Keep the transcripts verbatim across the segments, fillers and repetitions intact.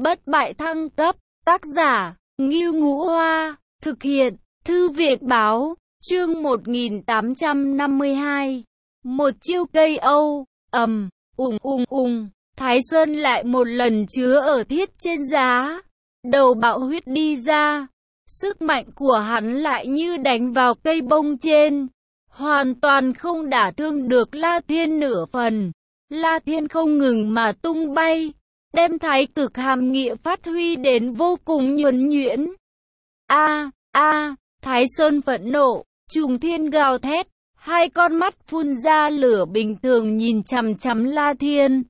Bất bại thăng cấp, tác giả, Ngưu Ngũ Hoa, thực hiện, Thư viện báo, chương một nghìn tám trăm năm mươi hai. Một chiêu cây âu, ầm, ùng ùng ùng, Thái Sơn lại một lần chứa ở thiết trên giá, đầu bạo huyết đi ra, sức mạnh của hắn lại như đánh vào cây bông trên, hoàn toàn không đả thương được La Thiên nửa phần. La Thiên không ngừng mà tung bay, đem thái cực hàm nghĩa phát huy đến vô cùng nhuần nhuyễn. A, a, Thái Sơn phẫn nộ, trùng thiên gào thét, hai con mắt phun ra lửa bình thường nhìn chằm chằm La Thiên.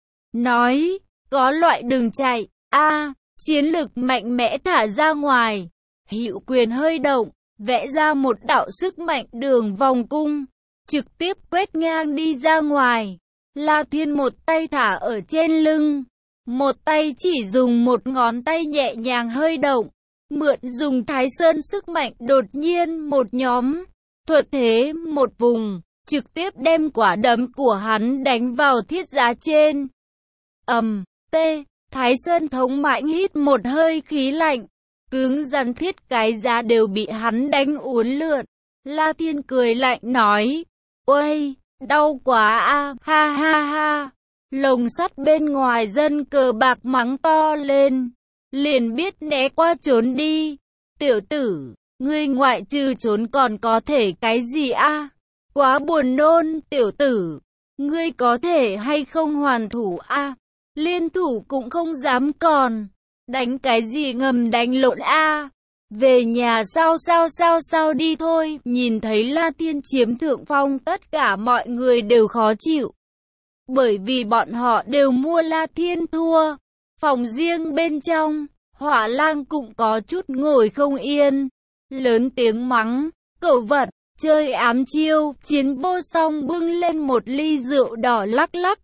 Nói, có loại đừng chạy, a, chiến lực mạnh mẽ thả ra ngoài. Hữu quyền hơi động, vẽ ra một đạo sức mạnh đường vòng cung, trực tiếp quét ngang đi ra ngoài. La Thiên một tay thả ở trên lưng, một tay chỉ dùng một ngón tay nhẹ nhàng hơi động, mượn dùng Thái Sơn sức mạnh đột nhiên một nhóm, thuật thế một vùng, trực tiếp đem quả đấm của hắn đánh vào thiết giá trên. Ầm, tê, Thái Sơn thống mãnh hít một hơi khí lạnh, cứng rắn thiết cái giá đều bị hắn đánh uốn lượn. La Thiên cười lạnh nói, ôi, đau quá a, ha ha ha. Lồng sắt bên ngoài dân cờ bạc mắng to lên, liền biết né qua trốn đi. Tiểu tử, ngươi ngoại trừ trốn còn có thể cái gì a? Quá buồn nôn, tiểu tử, ngươi có thể hay không hoàn thủ a? Liên thủ cũng không dám còn, đánh cái gì ngầm đánh lộn a? Về nhà sao sao sao sao đi thôi. Nhìn thấy La Thiên chiếm thượng phong, tất cả mọi người đều khó chịu, bởi vì bọn họ đều mua La Thiên thua. Phòng riêng bên trong, Hỏa Lang cũng có chút ngồi không yên, lớn tiếng mắng, cẩu vật, chơi ám chiêu. Chiến vô song bưng lên một ly rượu đỏ lắc lắc,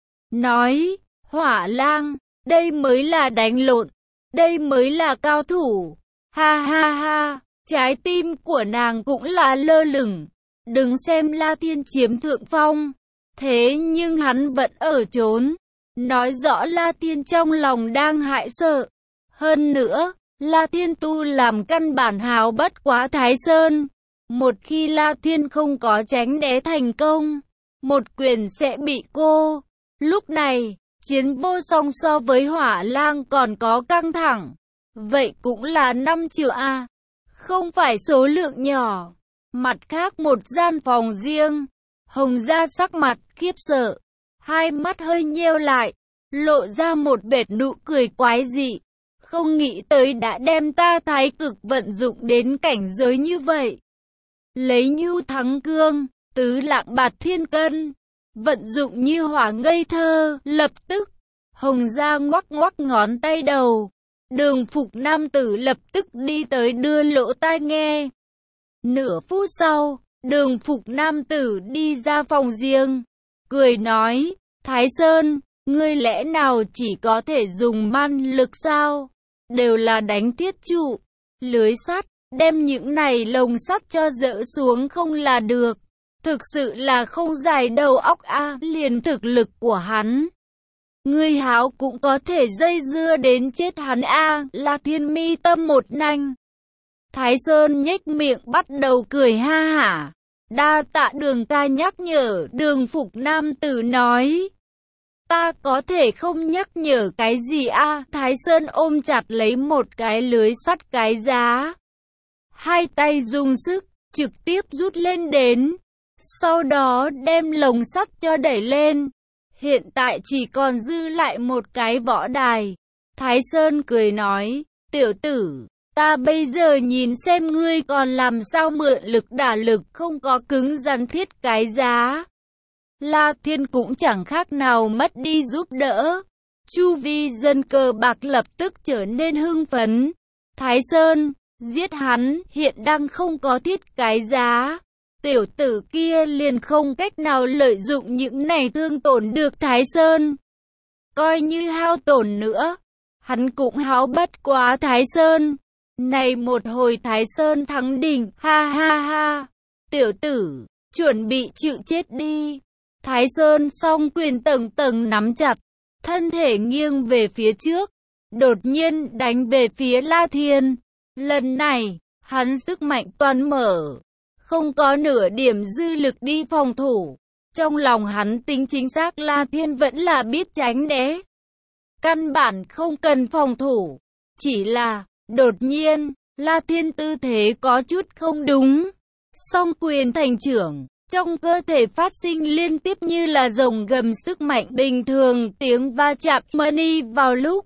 nói, Hỏa Lang, đây mới là đánh lộn, đây mới là cao thủ. Ha ha ha, trái tim của nàng cũng là lơ lửng. Đừng xem La Thiên chiếm thượng phong, thế nhưng hắn vẫn ở trốn, nói rõ La Thiên trong lòng đang hại sợ. Hơn nữa, La Thiên tu làm căn bản háo bất quá Thái Sơn. Một khi La Thiên không có tránh né thành công, một quyền sẽ bị cô. Lúc này, chiến vô song so với Hỏa Lang còn có căng thẳng. Vậy cũng là năm triệu a, không phải số lượng nhỏ. Mặt khác một gian phòng riêng, Hồng Gia sắc mặt khiếp sợ, hai mắt hơi nheo lại, lộ ra một vệt nụ cười quái dị. Không nghĩ tới đã đem ta thái cực vận dụng đến cảnh giới như vậy. Lấy nhu thắng cương, tứ lạng bạt thiên cân, vận dụng như hỏa ngây thơ. Lập tức, Hồng Gia ngoắc ngoắc ngón tay đầu. Đường Phục nam tử lập tức đi tới đưa lỗ tai nghe. Nửa phút sau, Đường Phục nam tử đi ra phòng riêng, cười nói, Thái Sơn, ngươi lẽ nào chỉ có thể dùng man lực sao? Đều là đánh thiết trụ, lưới sắt, đem những này lồng sắt cho dỡ xuống không là được. Thực sự là không dài đầu óc a, liền thực lực của hắn, ngươi háo cũng có thể dây dưa đến chết hắn a. La Thiên mi tâm một nanh. Thái Sơn nhếch miệng bắt đầu cười ha hả. Đa tạ Đường ca nhắc nhở. Đường Phục nam tử nói, ta có thể không nhắc nhở cái gì a. Thái Sơn ôm chặt lấy một cái lưới sắt cái giá, hai tay dùng sức trực tiếp rút lên đến, sau đó đem lồng sắt cho đẩy lên. Hiện tại chỉ còn dư lại một cái võ đài. Thái Sơn cười nói, tiểu tử, ta bây giờ nhìn xem ngươi còn làm sao mượn lực đả lực, không có cứng rắn thiết cái giá. La Thiên cũng chẳng khác nào mất đi giúp đỡ. Chu vi dân cờ bạc lập tức trở nên hưng phấn. Thái Sơn, giết hắn, hiện đang không có thiết cái giá. Tiểu tử kia liền không cách nào lợi dụng những này thương tổn được Thái Sơn. Coi như hao tổn nữa, hắn cũng háo bất quá Thái Sơn. Này một hồi Thái Sơn thắng đỉnh, ha ha ha. Tiểu tử, chuẩn bị chịu chết đi. Thái Sơn song quyền tầng tầng nắm chặt, thân thể nghiêng về phía trước, đột nhiên đánh về phía La Thiên. Lần này, hắn sức mạnh toàn mở, không có nửa điểm dư lực đi phòng thủ. Trong lòng hắn tính chính xác La Thiên vẫn là biết tránh né. Căn bản không cần phòng thủ. Chỉ là, đột nhiên, La Thiên tư thế có chút không đúng. Song quyền thành trưởng, trong cơ thể phát sinh liên tiếp như là rồng gầm sức mạnh bình thường, tiếng va chạm money vào lúc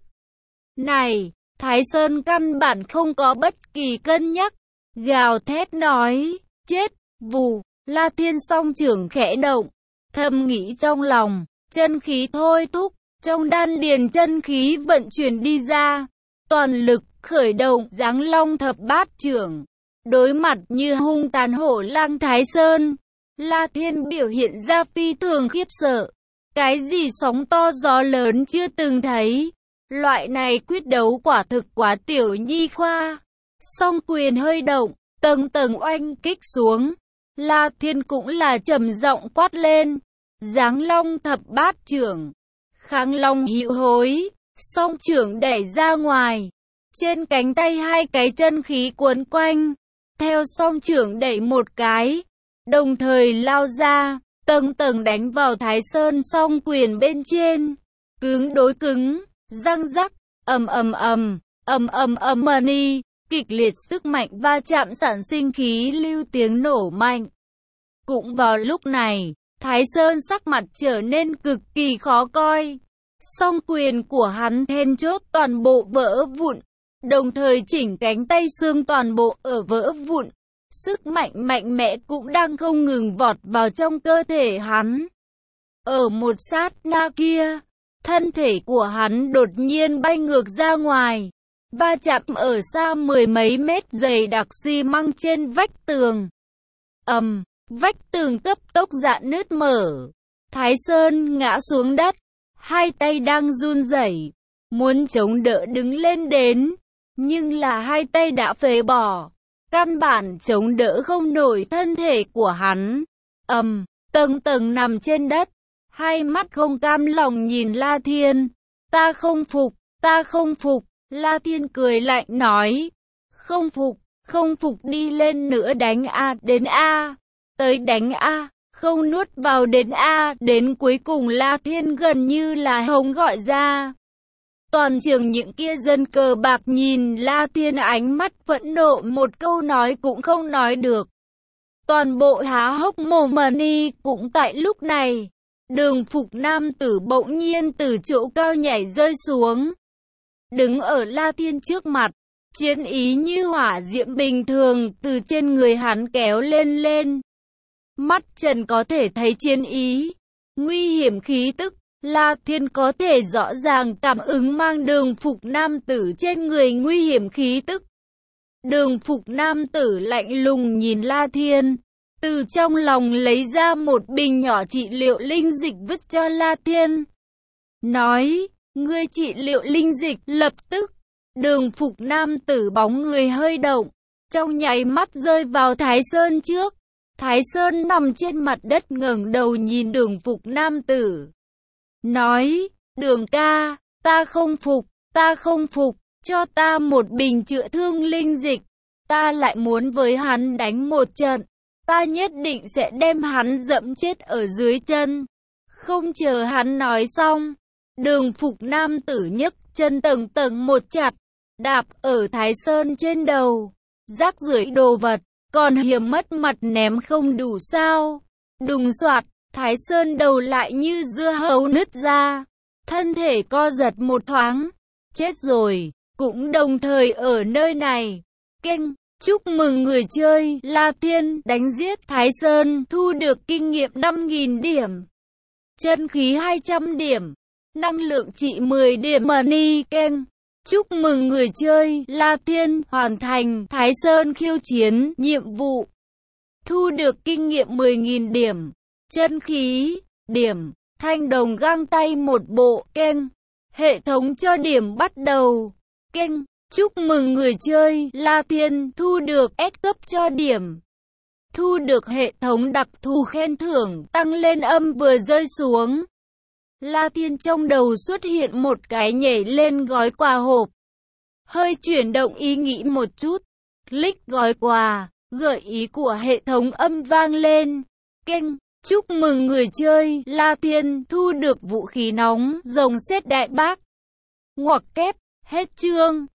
này. Thái Sơn căn bản không có bất kỳ cân nhắc, gào thét nói, chết, vù. La Thiên song trưởng khẽ động, thầm nghĩ trong lòng, chân khí thôi thúc, trong đan điền chân khí vận chuyển đi ra, toàn lực khởi động Giáng Long thập bát trưởng. Đối mặt như hung tàn hổ lang Thái Sơn, La Thiên biểu hiện ra phi thường khiếp sợ. Cái gì sóng to gió lớn chưa từng thấy. Loại này quyết đấu quả thực quá tiểu nhi khoa. Song quyền hơi động, tầng tầng oanh kích xuống. La Thiên cũng là trầm giọng quát lên. Giáng Long thập bát trưởng. Kháng Long hữu hối. Song trưởng đẩy ra ngoài. Trên cánh tay hai cái chân khí cuốn quanh. Theo song trưởng đẩy một cái. Đồng thời lao ra. Tầng tầng đánh vào Thái Sơn song quyền bên trên. Cứng đối cứng. Răng rắc, ầm ầm ầm, ầm ầm ầm money, kịch liệt sức mạnh va chạm sản sinh khí lưu tiếng nổ mạnh. Cũng vào lúc này, Thái Sơn sắc mặt trở nên cực kỳ khó coi. Song quyền của hắn then chốt toàn bộ vỡ vụn, đồng thời chỉnh cánh tay xương toàn bộ ở vỡ vụn. Sức mạnh mạnh mẽ cũng đang không ngừng vọt vào trong cơ thể hắn. Ở một sát na kia, thân thể của hắn đột nhiên bay ngược ra ngoài, va chạm ở xa mười mấy mét dày đặc xi măng trên vách tường. Ầm, vách tường cấp tốc rạn nứt mở. Thái Sơn ngã xuống đất, hai tay đang run rẩy, muốn chống đỡ đứng lên đến, nhưng là hai tay đã phế bỏ, căn bản chống đỡ không nổi thân thể của hắn. Ầm, tầng tầng nằm trên đất. Hai mắt không cam lòng nhìn La Thiên. Ta không phục, ta không phục. La Thiên cười lạnh nói. Không phục, không phục đi lên nữa đánh A đến A. Tới đánh A, không nuốt vào đến A. Đến cuối cùng La Thiên gần như là hống gọi ra. Toàn trường những kia dân cờ bạc nhìn La Thiên ánh mắt phẫn nộ, một câu nói cũng không nói được. Toàn bộ há hốc mồm money. Cũng tại lúc này, Đường Phục nam tử bỗng nhiên từ chỗ cao nhảy rơi xuống. Đứng ở La Thiên trước mặt, chiến ý như hỏa diễm bình thường từ trên người hắn kéo lên lên. Mắt trần có thể thấy chiến ý, nguy hiểm khí tức. La Thiên có thể rõ ràng cảm ứng mang Đường Phục nam tử trên người nguy hiểm khí tức. Đường Phục nam tử lạnh lùng nhìn La Thiên. Từ trong lòng lấy ra một bình nhỏ trị liệu linh dịch vứt cho La Thiên. Nói, ngươi trị liệu linh dịch. Lập tức, Đường Phục nam tử bóng người hơi động, trong nháy mắt rơi vào Thái Sơn trước. Thái Sơn nằm trên mặt đất ngẩng đầu nhìn Đường Phục nam tử. Nói, Đường ca, ta không phục, ta không phục, cho ta một bình chữa thương linh dịch. Ta lại muốn với hắn đánh một trận. Ta nhất định sẽ đem hắn dẫm chết ở dưới chân. Không chờ hắn nói xong, Đường Phục nam tử nhấc chân tầng tầng một chặt, đạp ở Thái Sơn trên đầu. Rác rưởi đồ vật, còn hiểm mất mặt ném không đủ sao. Đùng soạt, Thái Sơn đầu lại như dưa hấu nứt ra. Thân thể co giật một thoáng. Chết rồi, cũng đồng thời ở nơi này. Keng. Chúc mừng người chơi La Thiên đánh giết Thái Sơn, thu được kinh nghiệm năm nghìn điểm, chân khí hai trăm điểm, năng lượng trị mười điểm money. Keng. Chúc mừng người chơi La Thiên hoàn thành Thái Sơn khiêu chiến nhiệm vụ, thu được kinh nghiệm mười nghìn điểm, chân khí điểm, thanh đồng găng tay một bộ. Keng. Hệ thống cho điểm bắt đầu. Keng. Chúc mừng người chơi La Thiên thu được S cấp cho điểm. Thu được hệ thống đặc thù khen thưởng tăng lên âm vừa rơi xuống. La Tiên trong đầu xuất hiện một cái nhảy lên gói quà hộp. Hơi chuyển động ý nghĩ một chút. Click gói quà, gợi ý của hệ thống âm vang lên. Keng, chúc mừng người chơi, La Tiên thu được vũ khí nóng, rồng sét đại bác. Ngoặc kép, hết chương.